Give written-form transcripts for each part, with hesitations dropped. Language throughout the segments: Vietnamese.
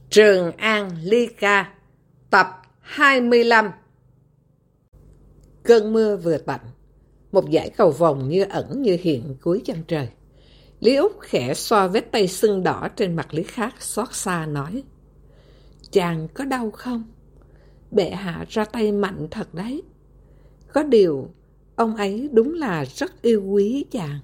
Trường An ly ca, tập 25. Cơn mưa vừa tạnh, một dải cầu vồng như ẩn như hiện cuối chân trời. Lý Út khẽ xoa vết tay sưng đỏ trên mặt Lý Khắc, xót xa nói: "Chàng có đau không? Bệ hạ ra tay mạnh thật đấy. Có điều, ông ấy đúng là rất yêu quý chàng."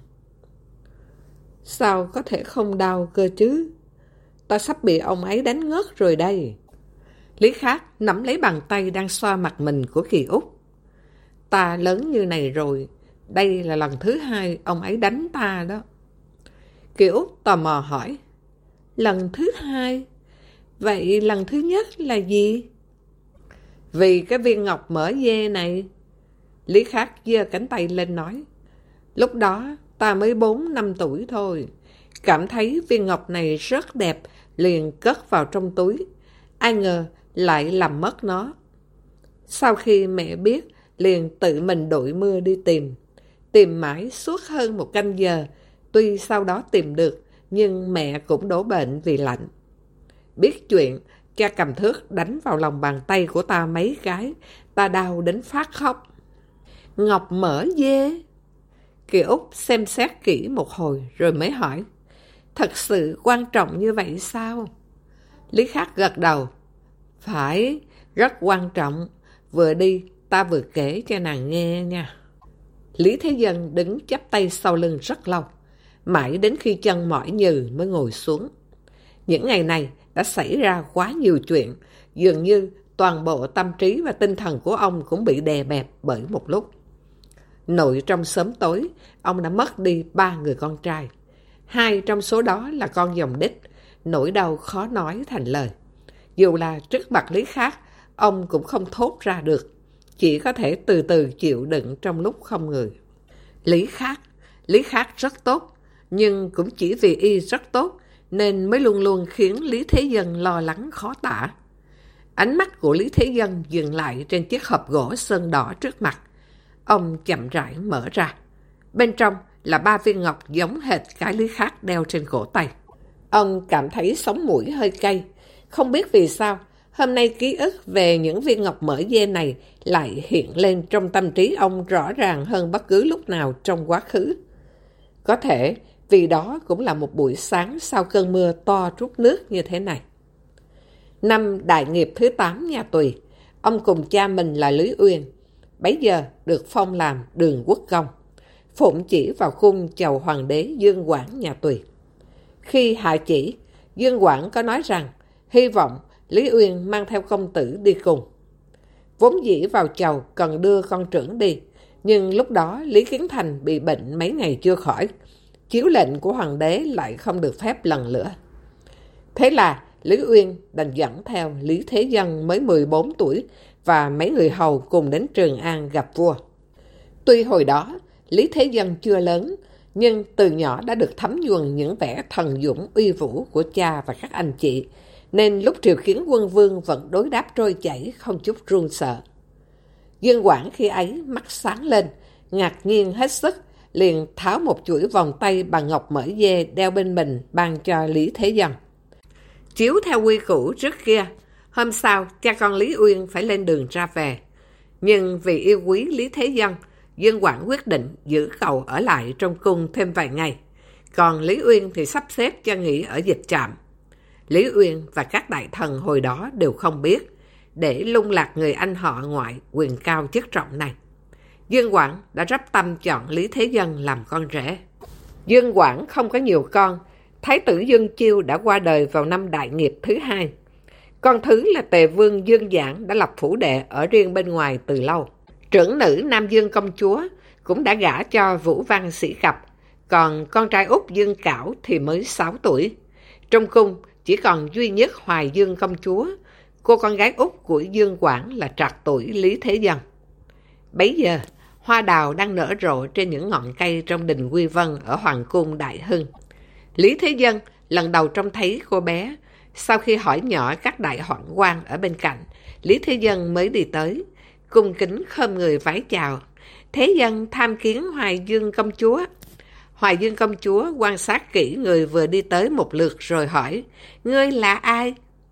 "Sao có thể không đau cơ chứ? Ta sắp bị ông ấy đánh ngất rồi đây." Lý Khắc nắm lấy bàn tay đang xoa mặt mình của Kỳ Út. "Ta lớn như này rồi, đây là lần thứ hai ông ấy đánh ta đó." Kỳ Út tò mò hỏi: "Lần thứ hai? Vậy lần thứ nhất là gì?" "Vì cái viên ngọc mỡ dê này." Lý Khắc giơ cánh tay lên nói: "Lúc đó ta mới 4-5 tuổi thôi. Cảm thấy viên ngọc này rất đẹp, liền cất vào trong túi. Ai ngờ lại làm mất nó. Sau khi mẹ biết, liền tự mình đội mưa đi tìm. Tìm mãi suốt hơn 1 canh giờ. Tuy sau đó tìm được, nhưng mẹ cũng đổ bệnh vì lạnh. Biết chuyện, cha cầm thước đánh vào lòng bàn tay của ta mấy cái. Ta đau đến phát khóc." "Ngọc mỡ dê?" Kỳ Út xem xét kỹ một hồi rồi mới hỏi: "Thật sự quan trọng như vậy sao?" Lý Khắc gật đầu: "Phải, rất quan trọng. Vừa đi, ta vừa kể cho nàng nghe nha." Lý Thế Dân đứng chắp tay sau lưng rất lâu, mãi đến khi chân mỏi nhừ mới ngồi xuống. Những ngày này đã xảy ra quá nhiều chuyện, dường như toàn bộ tâm trí và tinh thần của ông cũng bị đè bẹp bởi một lúc. Nội trong sớm tối, ông đã mất đi 3 người con trai. 2 trong số đó là con dòng đích, nỗi đau khó nói thành lời. Dù là trước mặt Lý Khắc, ông cũng không thốt ra được, chỉ có thể từ từ chịu đựng trong lúc không người. Lý Khắc rất tốt, nhưng cũng chỉ vì y rất tốt nên mới luôn luôn khiến Lý Thế Dân lo lắng khó tả. Ánh mắt của Lý Thế Dân dừng lại trên chiếc hộp gỗ sơn đỏ trước mặt. Ông chậm rãi mở ra. Bên trong là 3 viên ngọc giống hệt cái Lý Khắc đeo trên cổ tay. Ông cảm thấy sống mũi hơi cay. Không biết vì sao, hôm nay ký ức về những viên ngọc mỡ dê này lại hiện lên trong tâm trí ông rõ ràng hơn bất cứ lúc nào trong quá khứ. Có thể vì đó cũng là một buổi sáng sau cơn mưa to trút nước như thế này. Năm đại nghiệp thứ 8 nhà Tùy, ông cùng cha mình là Lý Uyên, bấy giờ được phong làm Đường Quốc Công, phụng chỉ vào cung chầu hoàng đế Dương Quảng nhà Tùy. Khi hạ chỉ, Dương Quảng có nói rằng hy vọng Lý Uyên mang theo công tử đi cùng. Vốn dĩ vào chầu cần đưa con trưởng đi, nhưng lúc đó Lý Kiến Thành bị bệnh mấy ngày chưa khỏi. Chiếu lệnh của hoàng đế lại không được phép lần nữa. Thế là Lý Uyên đành dẫn theo Lý Thế Dân mới 14 tuổi và mấy người hầu cùng đến Trường An gặp vua. Tuy hồi đó Lý Thế Dân chưa lớn, nhưng từ nhỏ đã được thấm nhuần những vẻ thần dũng uy vũ của cha và các anh chị, nên lúc triều kiến quân vương vẫn đối đáp trôi chảy, không chút run sợ. Dương Quảng khi ấy mắt sáng lên, ngạc nhiên hết sức, liền tháo một chuỗi vòng tay bằng ngọc mỡ dê đeo bên mình ban cho Lý Thế Dân. Chiếu theo quy củ trước kia, hôm sau cha con Lý Uyên phải lên đường ra về. Nhưng vì yêu quý Lý Thế Dân, Dương Quảng quyết định giữ cậu ở lại trong cung thêm vài ngày. Còn Lý Uyên thì sắp xếp cho nghỉ ở dịch trạm. Lý Uyên và các đại thần hồi đó đều không biết, để lung lạc người anh họ ngoại quyền cao chức trọng này. Dương Quảng đã rắp tâm chọn Lý Thế Dân làm con rể. Dương Quảng không có nhiều con. Thái tử Dương Chiêu đã qua đời vào năm đại nghiệp thứ 2. Con thứ là Tề Vương Dương Giảng đã lập phủ đệ ở riêng bên ngoài từ lâu. Trưởng nữ Nam Dương công chúa cũng đã gả cho Vũ Văn Sĩ Cập, còn con trai út Dương Cảo thì mới 6 tuổi. Trong cung chỉ còn duy nhất Hoài Dương công chúa, cô con gái út của Dương Quảng là trạc tuổi Lý Thế Dân. Bấy giờ, hoa đào đang nở rộ trên những ngọn cây trong đình Quy Vân ở Hoàng cung Đại Hưng. Lý Thế Dân lần đầu trông thấy cô bé. Sau khi hỏi nhỏ các đại hoạn quan ở bên cạnh, Lý Thế Dân mới đi tới, cung kính khom người vái chào. Thế Dân tham kiến Hoài Dương công chúa. Hoài Dương công chúa quan sát kỹ người vừa đi tới một lượt rồi hỏi: "Ngươi là ai?"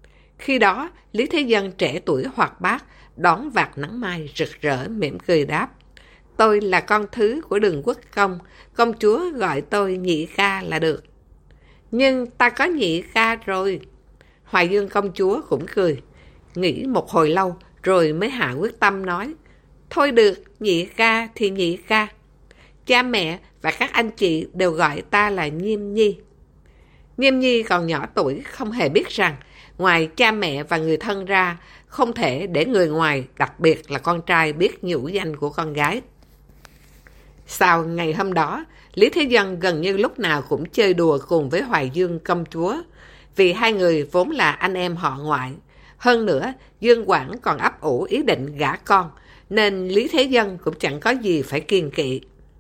Khi đó, Lý Thế Dân trẻ tuổi hoạt bát, đón vạt nắng mai rực rỡ mỉm cười đáp. Tôi là con thứ của Đường Quốc công chúa gọi tôi Nhị ca là được. Nhưng ta có Nhị ca rồi. Hoài Dương công chúa cũng cười, nghĩ một hồi lâu rồi mới hạ quyết tâm nói. Thôi được, Nhị ca thì Nhị ca. Cha mẹ và các anh chị đều gọi ta là Nhiêm Nhi. Nhiêm Nhi còn nhỏ tuổi, không hề biết rằng ngoài cha mẹ và người thân ra, không thể để người ngoài, đặc biệt là con trai, biết nhũ danh của con gái. Sau ngày hôm đó, Lý Thế Dân gần như lúc nào cũng chơi đùa cùng với Hoài Dương công chúa, vì hai người vốn là anh em họ ngoại. Hơn nữa, Dương Quảng còn ấp ủ ý định gả con, nên Lý Thế Dân cũng chẳng có gì phải kiêng kỵ.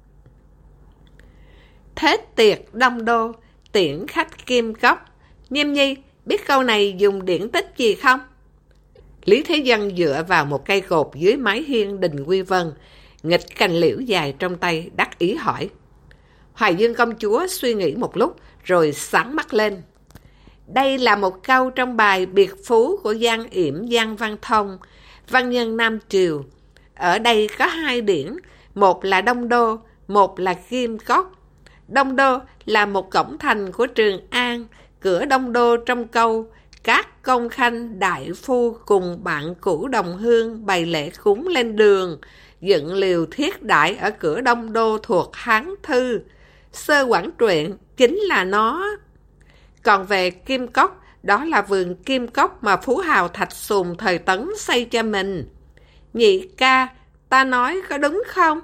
Thế tiệc đông đô, tiễn khách kim cốc. Nhiêm Nhi, biết câu này dùng điển tích gì không? Lý Thế Dân dựa vào một cây cột dưới mái hiên Đình Quy Vân, nghịch cành liễu dài trong tay, đắc ý hỏi. Hoài Dương công chúa suy nghĩ một lúc, rồi sáng mắt lên. Đây là một câu trong bài Biệt Phú của Giang Yểm Giang Văn Thông, văn nhân Nam Triều. Ở đây có hai điển, một là Đông Đô, một là Kim Cốc. Đông Đô là một cổng thành của Trường An, cửa Đông Đô trong câu các công khanh đại phu cùng bạn cũ đồng hương bày lễ cúng lên đường, dựng liều thiết đại ở cửa Đông Đô thuộc Hán Thư. Sơ Quảng truyện chính là nó. Còn về Kim Cốc, đó là vườn Kim Cốc mà phú hào Thạch Sùng thời Tấn xây cho mình. Nhị ca, ta nói có đúng không?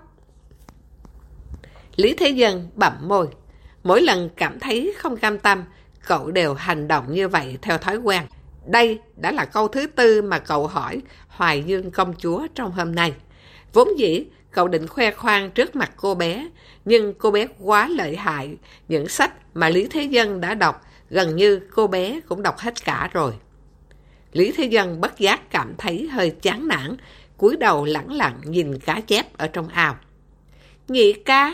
Lý Thế Dân bặm môi. Mỗi lần cảm thấy không cam tâm, cậu đều hành động như vậy theo thói quen. Đây đã là câu thứ tư mà cậu hỏi Hoài Dương công chúa trong hôm nay. Vốn dĩ, cậu định khoe khoang trước mặt cô bé, nhưng cô bé quá lợi hại. Những sách mà Lý Thế Dân đã đọc, gần như cô bé cũng đọc hết cả rồi. Lý Thế Dân bất giác cảm thấy hơi chán nản, cúi đầu lẳng lặng nhìn cá chép ở trong ao. Nhị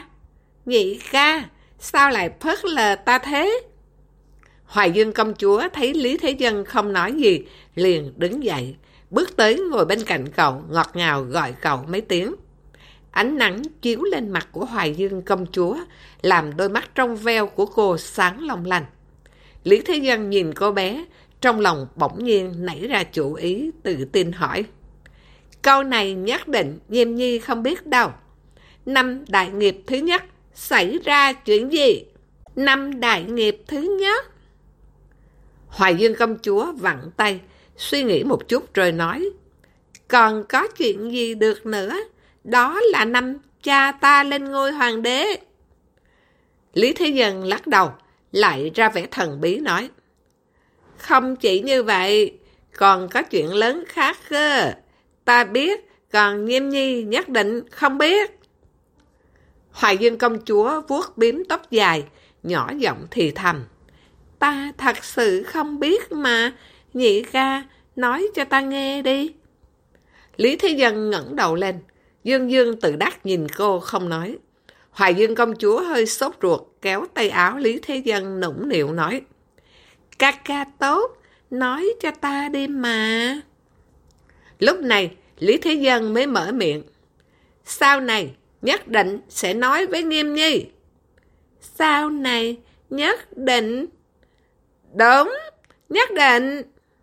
ca, sao lại phớt lờ ta thế? Hoài Dương công chúa thấy Lý Thế Dân không nói gì, liền đứng dậy, bước tới ngồi bên cạnh cậu, ngọt ngào gọi cậu mấy tiếng. Ánh nắng chiếu lên mặt của Hoài Dương công chúa, làm đôi mắt trong veo của cô sáng long lanh. Lý Thế Dân nhìn cô bé, trong lòng bỗng nhiên nảy ra chủ ý, tự tin hỏi. Câu này nhất định Nhiêm Nhi không biết đâu. Năm đại nghiệp thứ nhất, xảy ra chuyện gì? Năm đại nghiệp thứ nhất. Hoài Dương công chúa vặn tay, suy nghĩ một chút rồi nói. Còn có chuyện gì được nữa? Đó là năm cha ta lên ngôi hoàng đế. Lý Thế Dân lắc đầu, lại ra vẻ thần bí nói. Không chỉ như vậy, còn có chuyện lớn khác cơ. Ta biết, còn Nhiêm Nhi nhất định không biết. Hoài Dương công chúa vuốt bím tóc dài, nhỏ giọng thì thầm. Ta thật sự không biết mà, nhị ca, nói cho ta nghe đi. Lý Thế Dân ngẩng đầu lên, dương dương tự đắc nhìn cô không nói. Hoài Dương công chúa hơi sốt ruột, kéo tay áo Lý Thế Dân nũng nịu nói. Ca ca tốt, nói cho ta đi mà. Lúc này, Lý Thế Dân mới mở miệng. Sau này, nhất định sẽ nói với Nghiêm Nhi. Sau này, nhất định. Đúng, nhất định.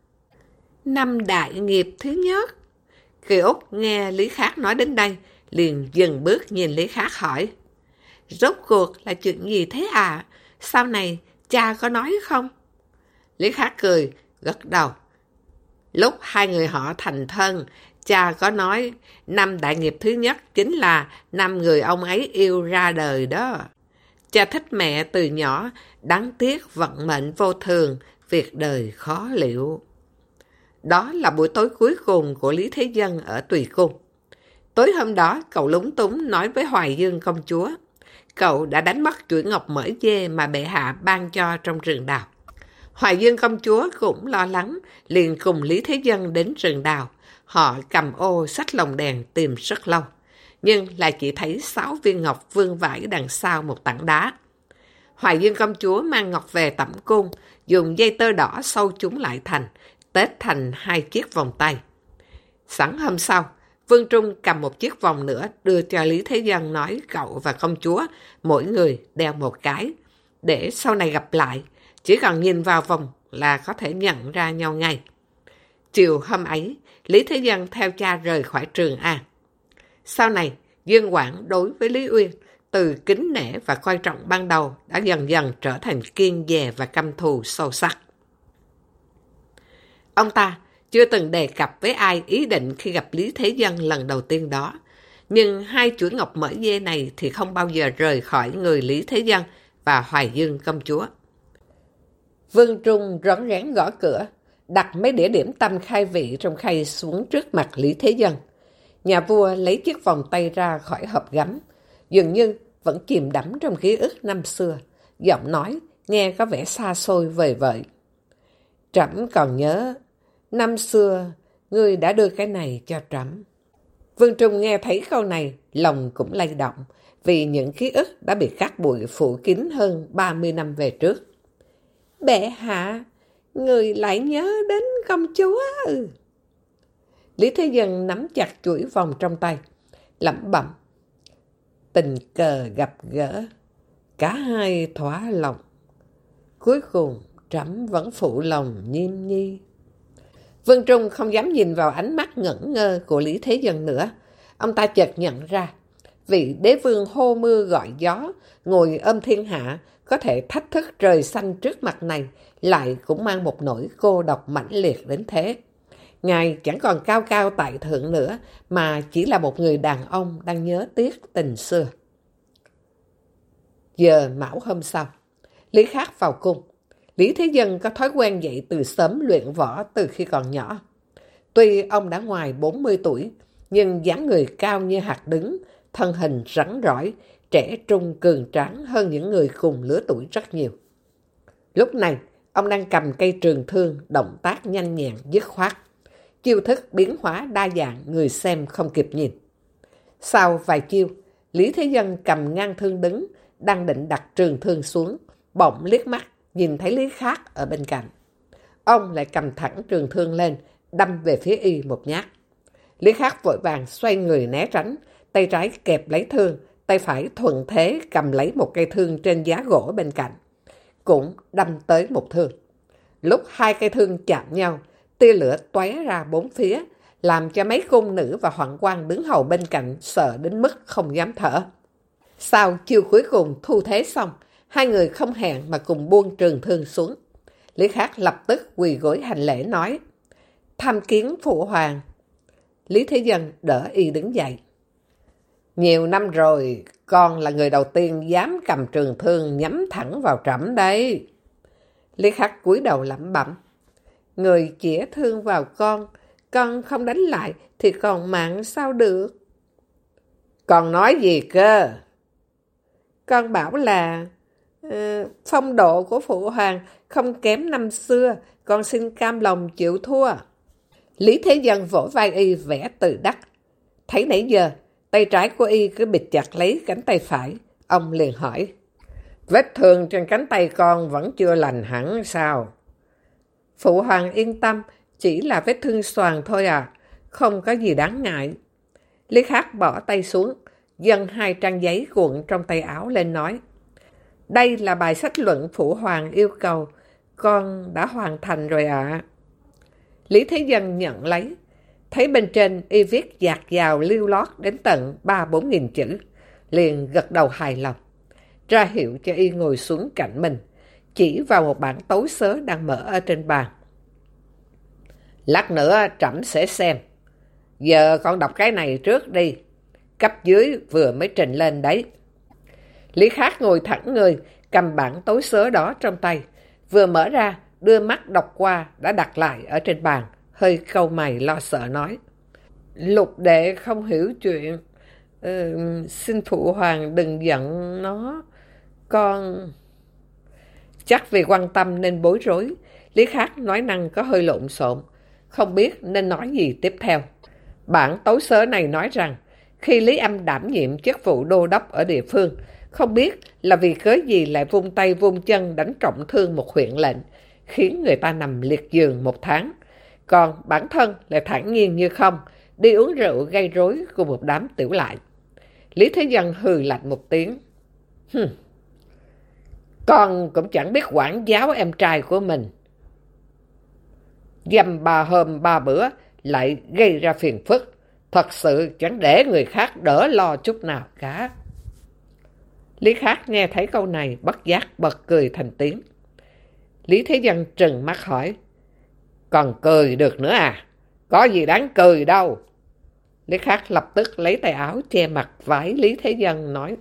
Năm đại nghiệp thứ nhất. Kiều Úc nghe Lý Khắc nói đến đây, liền dừng bước nhìn Lý Khắc hỏi. Rốt cuộc là chuyện gì thế à? Sau này, cha có nói không? Lý Khắc cười, gật đầu. Lúc hai người họ thành thân, cha có nói năm đại nghiệp thứ nhất chính là năm người ông ấy yêu ra đời đó. Cha thích mẹ từ nhỏ, đáng tiếc vận mệnh vô thường, việc đời khó liệu. Đó là buổi tối cuối cùng của Lý Thế Dân ở Tùy Cung. Tối hôm đó, cậu lúng túng nói với Hoài Dương công chúa. Cậu đã đánh mất chuỗi ngọc mỡ dê mà bệ hạ ban cho trong rừng đào. Hoài Dương công chúa cũng lo lắng, liền cùng Lý Thế Dân đến rừng đào. Họ cầm ô xách lồng đèn tìm rất lâu, nhưng lại chỉ thấy 6 viên ngọc vương vãi đằng sau một tảng đá. Hoài Dương công chúa mang ngọc về tẩm cung, dùng dây tơ đỏ sâu chúng lại thành, tết thành 2 chiếc vòng tay. Sẵn hôm sau, Vương Trung cầm một chiếc vòng nữa đưa cho Lý Thế Dân, nói cậu và công chúa mỗi người đeo một cái, để sau này gặp lại, chỉ cần nhìn vào vòng là có thể nhận ra nhau ngay. Chiều hôm ấy, Lý Thế Dân theo cha rời khỏi Trường An. Sau này, Dương Quảng đối với Lý Uyên từ kính nể và coi trọng ban đầu đã dần dần trở thành kiêng dè và căm thù sâu sắc. Ông ta chưa từng đề cập với ai ý định khi gặp Lý Thế Dân lần đầu tiên đó, nhưng hai chuỗi ngọc mỡ dê này thì không bao giờ rời khỏi người Lý Thế Dân và Hoài Dương công chúa. Vương Trung rón rén gõ cửa, đặt mấy đĩa điểm tâm khai vị trong khay xuống trước mặt Lý Thế Dân. Nhà vua lấy chiếc vòng tay ra khỏi hộp gấm, dường như vẫn chìm đắm trong ký ức năm xưa, giọng nói nghe có vẻ xa xôi vời vợi. Trẫm còn nhớ, năm xưa ngươi đã đưa cái này cho trẫm. Vương Trung nghe thấy câu này, lòng cũng lay động, vì những ký ức đã bị cát bụi phủ kín hơn 30 năm về trước. Bệ hạ, người lại nhớ đến công chúa. Lý Thế Dân nắm chặt chuỗi vòng trong tay, lẩm bẩm. Tình cờ gặp gỡ, cả hai thỏa lòng. Cuối cùng, trẫm vẫn phụ lòng Nhiêm Nhi. Vương Trung không dám nhìn vào ánh mắt ngẩn ngơ của Lý Thế Dân nữa. Ông ta chợt nhận ra, vị đế vương hô mưa gọi gió, ngồi ôm thiên hạ, có thể thách thức trời xanh trước mặt này, lại cũng mang một nỗi cô độc mãnh liệt đến thế. Ngài chẳng còn cao cao tại thượng nữa, mà chỉ là một người đàn ông đang nhớ tiếc tình xưa. Giờ mão hôm sau, Lý Khắc vào cung. Lý Thế Dân có thói quen dậy từ sớm luyện võ từ khi còn nhỏ. Tuy ông đã ngoài 40 tuổi, nhưng dáng người cao như hạt đứng, thân hình rắn rỏi, trẻ trung cường tráng hơn những người cùng lứa tuổi rất nhiều. Lúc này, ông đang cầm cây trường thương, động tác nhanh nhẹn, dứt khoát. Chiêu thức biến hóa đa dạng, người xem không kịp nhìn. Sau vài chiêu, Lý Thế Dân cầm ngang thương đứng, đang định đặt trường thương xuống, bỗng liếc mắt, nhìn thấy Lý Khắc ở bên cạnh. Ông lại cầm thẳng trường thương lên, đâm về phía y một nhát. Lý Khắc vội vàng xoay người né tránh, tay trái kẹp lấy thương, tay phải thuận thế cầm lấy một cây thương trên giá gỗ bên cạnh, cũng đâm tới một thương. Lúc hai cây thương chạm nhau, tia lửa tóe ra bốn phía, làm cho mấy cung nữ và hoạn quan đứng hầu bên cạnh sợ đến mức không dám thở. Sau chiêu cuối cùng thu thế xong, hai người không hẹn mà cùng buông trường thương xuống. Lý Khắc lập tức quỳ gối hành lễ nói, tham kiến phụ hoàng. Lý Thế Dân đỡ y đứng dậy. Nhiều năm rồi, con là người đầu tiên dám cầm trường thương nhắm thẳng vào trẫm đấy. Lý Khắc cúi đầu lẩm bẩm. Người chĩa thương vào con không đánh lại thì còn mạng sao được? Con nói gì cơ? Con bảo là phong độ của phụ hoàng không kém năm xưa, con xin cam lòng chịu thua. Lý Thế Dân vỗ vai y vẻ tự đắc. Thấy nãy giờ, tay trái của y cứ bịt chặt lấy cánh tay phải. Ông liền hỏi, vết thương trên cánh tay con vẫn chưa lành hẳn sao? Phụ hoàng yên tâm, chỉ là vết thương xoàng thôi à, không có gì đáng ngại. Lý Khắc bỏ tay xuống, dâng hai trang giấy cuộn trong tay áo lên nói, đây là bài sách luận phụ hoàng yêu cầu, con đã hoàn thành rồi ạ. Lý Thế Dân nhận lấy, thấy bên trên y viết dạt dào lưu lót đến tận 3-4 nghìn chữ, liền gật đầu hài lòng, ra hiệu cho y ngồi xuống cạnh mình, chỉ vào một bản tấu xớ đang mở ở trên bàn. Lát nữa trẫm sẽ xem, giờ con đọc cái này trước đi, cấp dưới vừa mới trình lên đấy. Lý Khắc ngồi thẳng người, cầm bản tấu xớ đó trong tay, vừa mở ra, đưa mắt đọc qua đã đặt lại ở trên bàn, hơi cau mày lo sợ nói, Lục đệ không hiểu chuyện, xin phụ hoàng đừng giận nó, con... Chắc vì quan tâm nên bối rối, Lý Khắc nói năng có hơi lộn xộn, không biết nên nói gì tiếp theo. Bản tấu xớ này nói rằng, khi Lý Âm đảm nhiệm chức vụ đô đốc ở địa phương, không biết là vì cớ gì lại vung tay vung chân đánh trọng thương một huyện lệnh, khiến người ta nằm liệt giường 1 tháng. còn bản thân lại thản nhiên như không, đi uống rượu gây rối cùng một đám tiểu lại. Lý Thế Dân hừ lạnh một tiếng. Con cũng chẳng biết quản giáo em trai của mình. Dăm 3 hôm 3 bữa lại gây ra phiền phức. Thật sự chẳng để người khác đỡ lo chút nào cả. Lý Khắc nghe thấy câu này bất giác bật cười thành tiếng. Lý Thế Dân trừng mắt hỏi. Còn cười được nữa à? Có gì đáng cười đâu. Lý Khắc lập tức lấy tay áo che mặt vái Lý Thế Dân nói.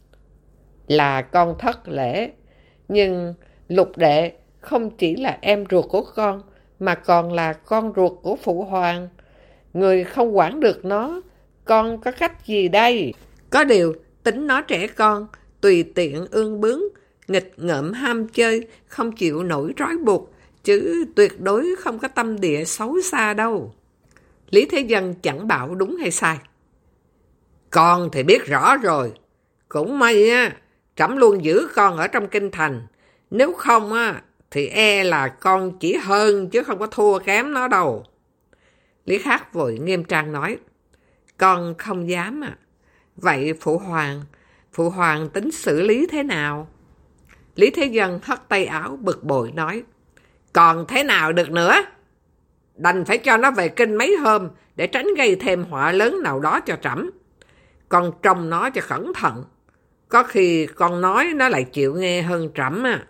Là con thất lễ, nhưng Lục đệ không chỉ là em ruột của con, mà còn là con ruột của phụ hoàng. Người không quản được nó, con có cách gì đây? Có điều, tính nó trẻ con, tùy tiện ương bướng, nghịch ngợm ham chơi, không chịu nổi trói buộc, chứ tuyệt đối không có tâm địa xấu xa đâu. Lý Thế Dân chẳng bảo đúng hay sai. Con thì biết rõ rồi. Cũng may á, trẫm luôn giữ con ở trong kinh thành. Nếu không á, thì e là con chỉ hơn chứ không có thua kém nó đâu. Lý Khắc vội nghiêm trang nói. Con không dám à. Vậy Phụ hoàng tính xử lý thế nào? Lý Thế Dân hất tay áo bực bội nói. Còn thế nào được nữa? Đành phải cho nó về kinh mấy hôm để tránh gây thêm họa lớn nào đó cho trẫm. Con trông nó cho cẩn thận. Có khi con nói nó lại chịu nghe hơn trẫm à.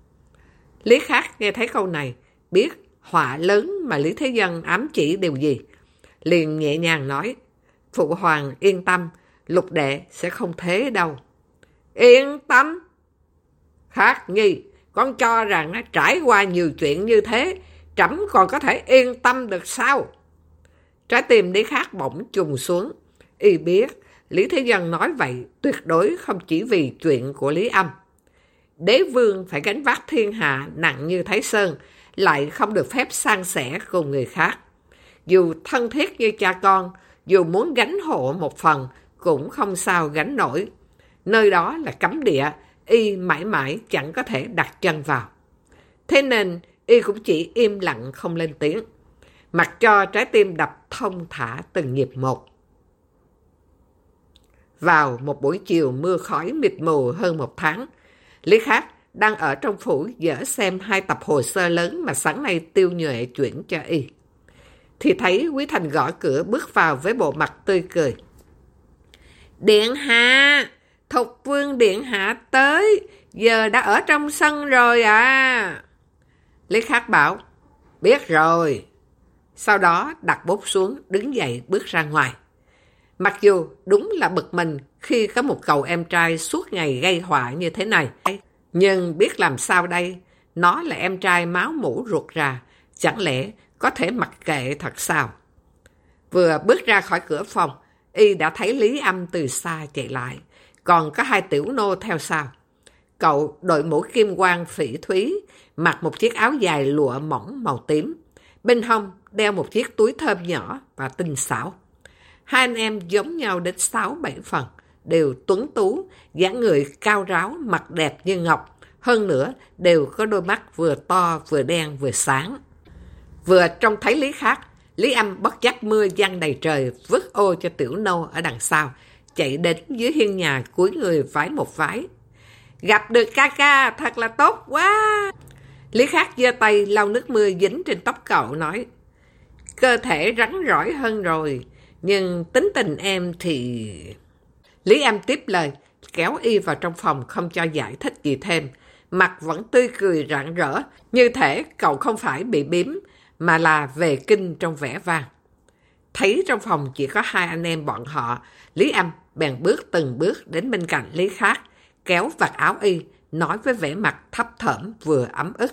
Lý Khắc nghe thấy câu này, biết họa lớn mà Lý Thế Dân ám chỉ điều gì. Liền nhẹ nhàng nói. Phụ hoàng yên tâm, Lục đệ sẽ không thế đâu. Yên tâm? Khắc Nhi, con cho rằng trải qua nhiều chuyện như thế, trẫm còn có thể yên tâm được sao? Trái tim Lý Khắc bỗng trùng xuống. Y biết Lý Thế Dân nói vậy tuyệt đối không chỉ vì chuyện của Lý Âm. Đế vương phải gánh vác thiên hạ nặng như Thái Sơn, lại không được phép san sẻ cùng người khác. Dù thân thiết như cha con, dù muốn gánh hộ một phần, cũng không sao gánh nổi. Nơi đó là cấm địa, y mãi mãi chẳng có thể đặt chân vào. Thế nên, y cũng chỉ im lặng không lên tiếng, mặc cho trái tim đập thông thả từng nhịp một. Vào một buổi chiều mưa khói mịt mù hơn 1 tháng, Lý Khắc đang ở trong phủ dở xem 2 tập hồ sơ lớn mà sáng nay Tiêu Nhuệ chuyển cho y. Thì thấy Quý Thành gõ cửa bước vào với bộ mặt tươi cười. Điện hạ! Thục vương điện hạ tới! Giờ đã ở trong sân rồi à! Lý Khắc bảo, biết rồi. Sau đó đặt bút xuống, đứng dậy bước ra ngoài. Mặc dù đúng là bực mình khi có một cậu em trai suốt ngày gây họa như thế này, nhưng biết làm sao đây? Nó là em trai máu mủ ruột rà, chẳng lẽ có thể mặc kệ thật sao? Vừa bước ra khỏi cửa phòng, y đã thấy Lý Âm từ xa chạy lại, còn có 2 tiểu nô theo sau. Cậu đội mũ kim quan phỉ thúy, mặc một chiếc áo dài lụa mỏng màu tím, bên hông đeo một chiếc túi thơm nhỏ và tinh xảo. 2 anh em giống nhau đến 6-7 phần, đều tuấn tú, dáng người cao ráo, mặt đẹp như ngọc, hơn nữa đều có đôi mắt vừa to vừa đen vừa sáng. Vừa trông thấy Lý Khắc, Lý Âm bất chấp mưa giăng đầy trời, vứt ô cho tiểu nô ở đằng sau, chạy đến dưới hiên nhà cúi người vái một vái. Gặp được ca ca thật là tốt quá. Lý Khắc giơ tay lau nước mưa dính trên tóc cậu nói, cơ thể rắn rỏi hơn rồi, nhưng tính tình em thì... Lý Âm tiếp lời, kéo y vào trong phòng không cho giải thích gì thêm, mặt vẫn tươi cười rạng rỡ, như thể cậu không phải bị biếm, mà là về kinh trong vẻ vang. Thấy trong phòng chỉ có 2 anh em bọn họ, Lý Âm bèn bước từng bước đến bên cạnh Lý Khắc, kéo vạt áo y, nói với vẻ mặt thấp thởm vừa ấm ức.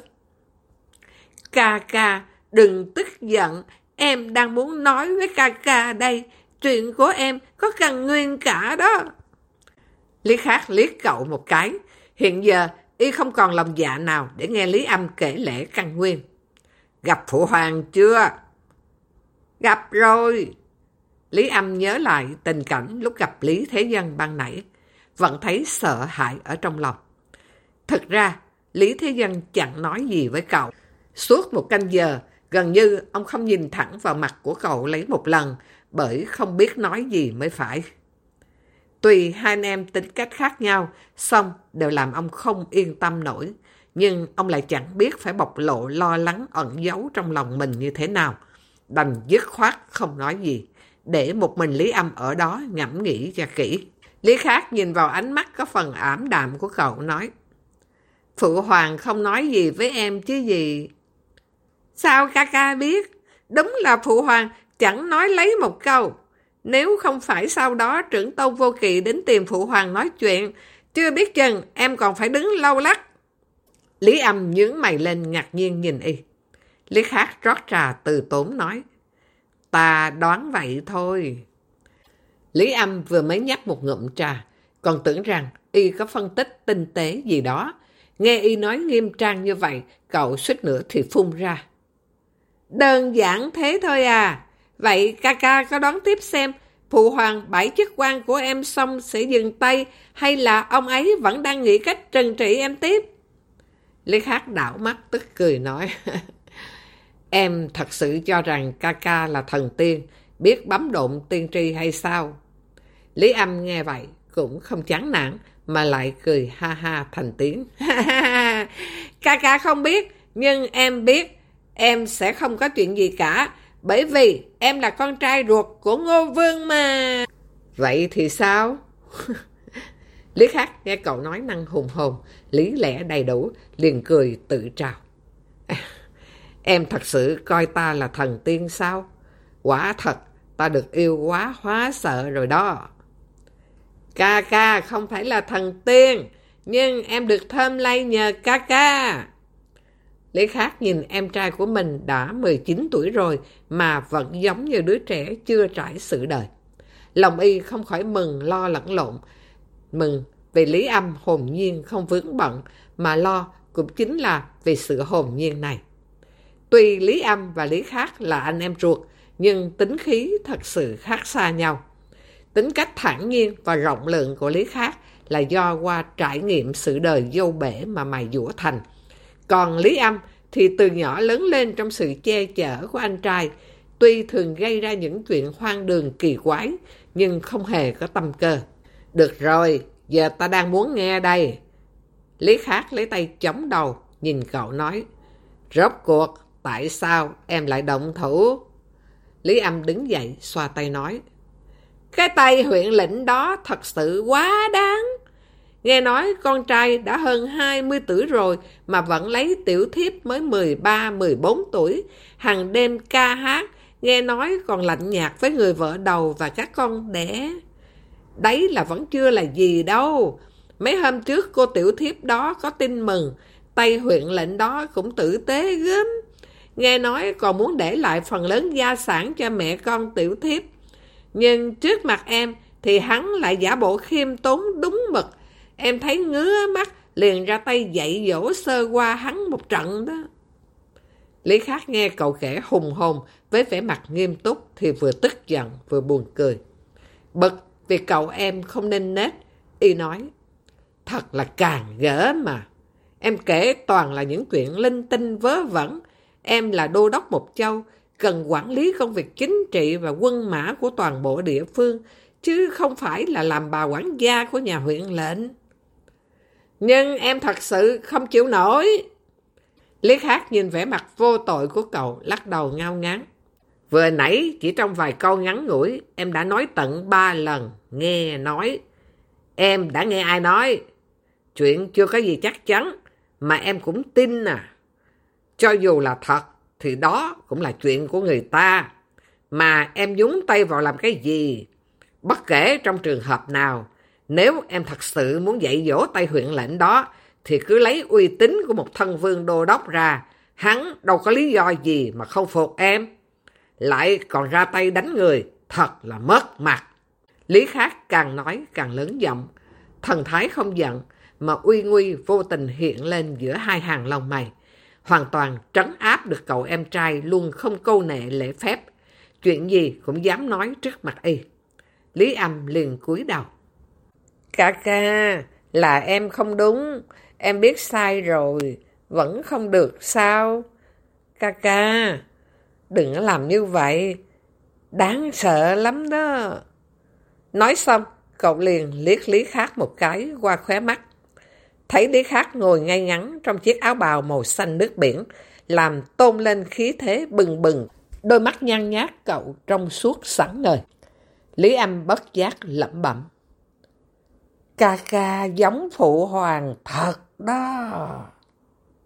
Ca ca, đừng tức giận, em đang muốn nói với ca ca đây, chuyện của em có căn nguyên cả đó. Lý Khắc liếc cậu một cái, hiện giờ y không còn lòng dạ nào để nghe Lý Âm kể lể căn nguyên. Gặp phụ hoàng chưa? Gặp rồi. Lý Âm nhớ lại tình cảnh lúc gặp Lý Thế Dân ban nãy, vẫn thấy sợ hãi ở trong lòng. Thực ra, Lý Thế Dân chẳng nói gì với cậu. Suốt 1 canh giờ, Gần như ông không nhìn thẳng vào mặt của cậu lấy một lần, bởi không biết nói gì mới phải. Tuy hai anh em tính cách khác nhau, song đều làm ông không yên tâm nổi. Nhưng ông lại chẳng biết phải bộc lộ lo lắng ẩn giấu trong lòng mình như thế nào. Đành dứt khoát không nói gì, để một mình Lý Âm ở đó ngẫm nghĩ cho kỹ. Lý Khác nhìn vào ánh mắt có phần ảm đạm của cậu nói: Phụ hoàng không nói gì với em chứ gì. Sao ca ca biết? Đúng là phụ hoàng chẳng nói lấy một câu. Nếu không phải sau đó trưởng tôn Vô Kỵ đến tìm phụ hoàng nói chuyện, chưa biết chừng em còn phải đứng lâu lắc. Lý Âm nhướng mày lên ngạc nhiên nhìn y. Lý Khác rót trà từ tốn nói: Ta đoán vậy thôi. Lý Âm vừa mới nhấp một ngụm trà, còn tưởng rằng y có phân tích tinh tế gì đó. Nghe y nói nghiêm trang như vậy, cậu suýt nữa thì phun ra. Đơn giản thế thôi à. Vậy ca ca có đoán tiếp xem phụ hoàng bãi chức quan của em xong sẽ dừng tay, hay là ông ấy vẫn đang nghĩ cách trừng trị em tiếp? Lý Khác đảo mắt tức cười nói: Em thật sự cho rằng ca ca là thần tiên, biết bấm độn tiên tri hay sao? Lý Âm nghe vậy cũng không chán nản, mà lại cười ha ha thành tiếng. Ca ca không biết, nhưng em biết em sẽ không có chuyện gì cả, bởi vì em là con trai ruột của Ngô Vương mà. Vậy thì sao? Lý Khác nghe cậu nói năng hùng hồn, lý lẽ đầy đủ, liền cười tự trào. Em thật sự coi ta là thần tiên sao? Quả thật, ta được yêu quá hóa sợ rồi đó. Ca ca không phải là thần tiên, nhưng em được thơm lây nhờ ca ca. Lý Khác nhìn em trai của mình đã 19 tuổi rồi mà vẫn giống như đứa trẻ chưa trải sự đời. Lòng y không khỏi mừng lo lẫn lộn. Mừng vì Lý Âm hồn nhiên không vướng bận, mà lo cũng chính là vì sự hồn nhiên này. Tuy Lý Âm và Lý Khác là anh em ruột, nhưng tính khí thật sự khác xa nhau. Tính cách thản nhiên và rộng lượng của Lý Khác là do qua trải nghiệm sự đời dâu bể mà mài dũa thành. Còn Lý Âm thì từ nhỏ lớn lên trong sự che chở của anh trai, tuy thường gây ra những chuyện hoang đường kỳ quái, nhưng không hề có tâm cơ. Được rồi, giờ ta đang muốn nghe đây. Lý Khác lấy tay chống đầu, nhìn cậu nói: Rốt cuộc, tại sao em lại động thủ? Lý Âm đứng dậy, xoa tay nói: Cái tay huyện lệnh đó thật sự quá đáng. Nghe nói con trai đã hơn 20 tuổi rồi mà vẫn lấy tiểu thiếp mới 13-14 tuổi, hàng đêm ca hát, nghe nói còn lạnh nhạt với người vợ đầu và các con đẻ. Đấy là vẫn chưa là gì đâu. Mấy hôm trước cô tiểu thiếp đó có tin mừng, tay huyện lệnh đó cũng tử tế gớm. Nghe nói còn muốn để lại phần lớn gia sản cho mẹ con tiểu thiếp. Nhưng trước mặt em thì hắn lại giả bộ khiêm tốn đúng mực. Em thấy ngứa mắt, liền ra tay dạy dỗ sơ qua hắn một trận đó. Lý Khác nghe cậu kể hùng hồn với vẻ mặt nghiêm túc thì vừa tức giận vừa buồn cười. Bực vì cậu em không nên nết, y nói: Thật là càng gỡ mà. Em kể toàn là những chuyện linh tinh vớ vẩn. Em là đô đốc một châu, cần quản lý công việc chính trị và quân mã của toàn bộ địa phương, chứ không phải là làm bà quản gia của nhà huyện lệnh. Nhưng em thật sự không chịu nổi. Lý Khác nhìn vẻ mặt vô tội của cậu, lắc đầu ngao ngán. Vừa nãy chỉ trong vài câu ngắn ngủi, em đã nói tận 3 lần, nghe nói. Em đã nghe ai nói? Chuyện chưa có gì chắc chắn, mà em cũng tin à. Cho dù là thật, thì đó cũng là chuyện của người ta. Mà em nhúng tay vào làm cái gì? Bất kể trong trường hợp nào, nếu em thật sự muốn dạy dỗ tay huyện lệnh đó, thì cứ lấy uy tín của một thân vương đô đốc ra. Hắn đâu có lý do gì mà không phục em. Lại còn ra tay đánh người, thật là mất mặt. Lý Khác càng nói càng lớn giọng. Thần thái không giận, mà uy nguy vô tình hiện lên giữa hai hàng lông mày. Hoàn toàn trấn áp được cậu em trai luôn không câu nệ lễ phép. Chuyện gì cũng dám nói trước mặt y. Lý Âm liền cúi đầu. Ca ca, là em không đúng. Em biết sai rồi, vẫn không được sao? Ca ca, Đừng làm như vậy, đáng sợ lắm đó. Nói xong, cậu liền liếc Lý Khát một cái qua khóe mắt. Thấy Lý Khát ngồi ngay ngắn trong chiếc áo bào màu xanh nước biển, làm tôn lên khí thế bừng bừng, đôi mắt nhăn nhát cậu trong suốt sáng ngời. Lý Âm bất giác lẩm bẩm. Ca ca giống phụ hoàng thật đó.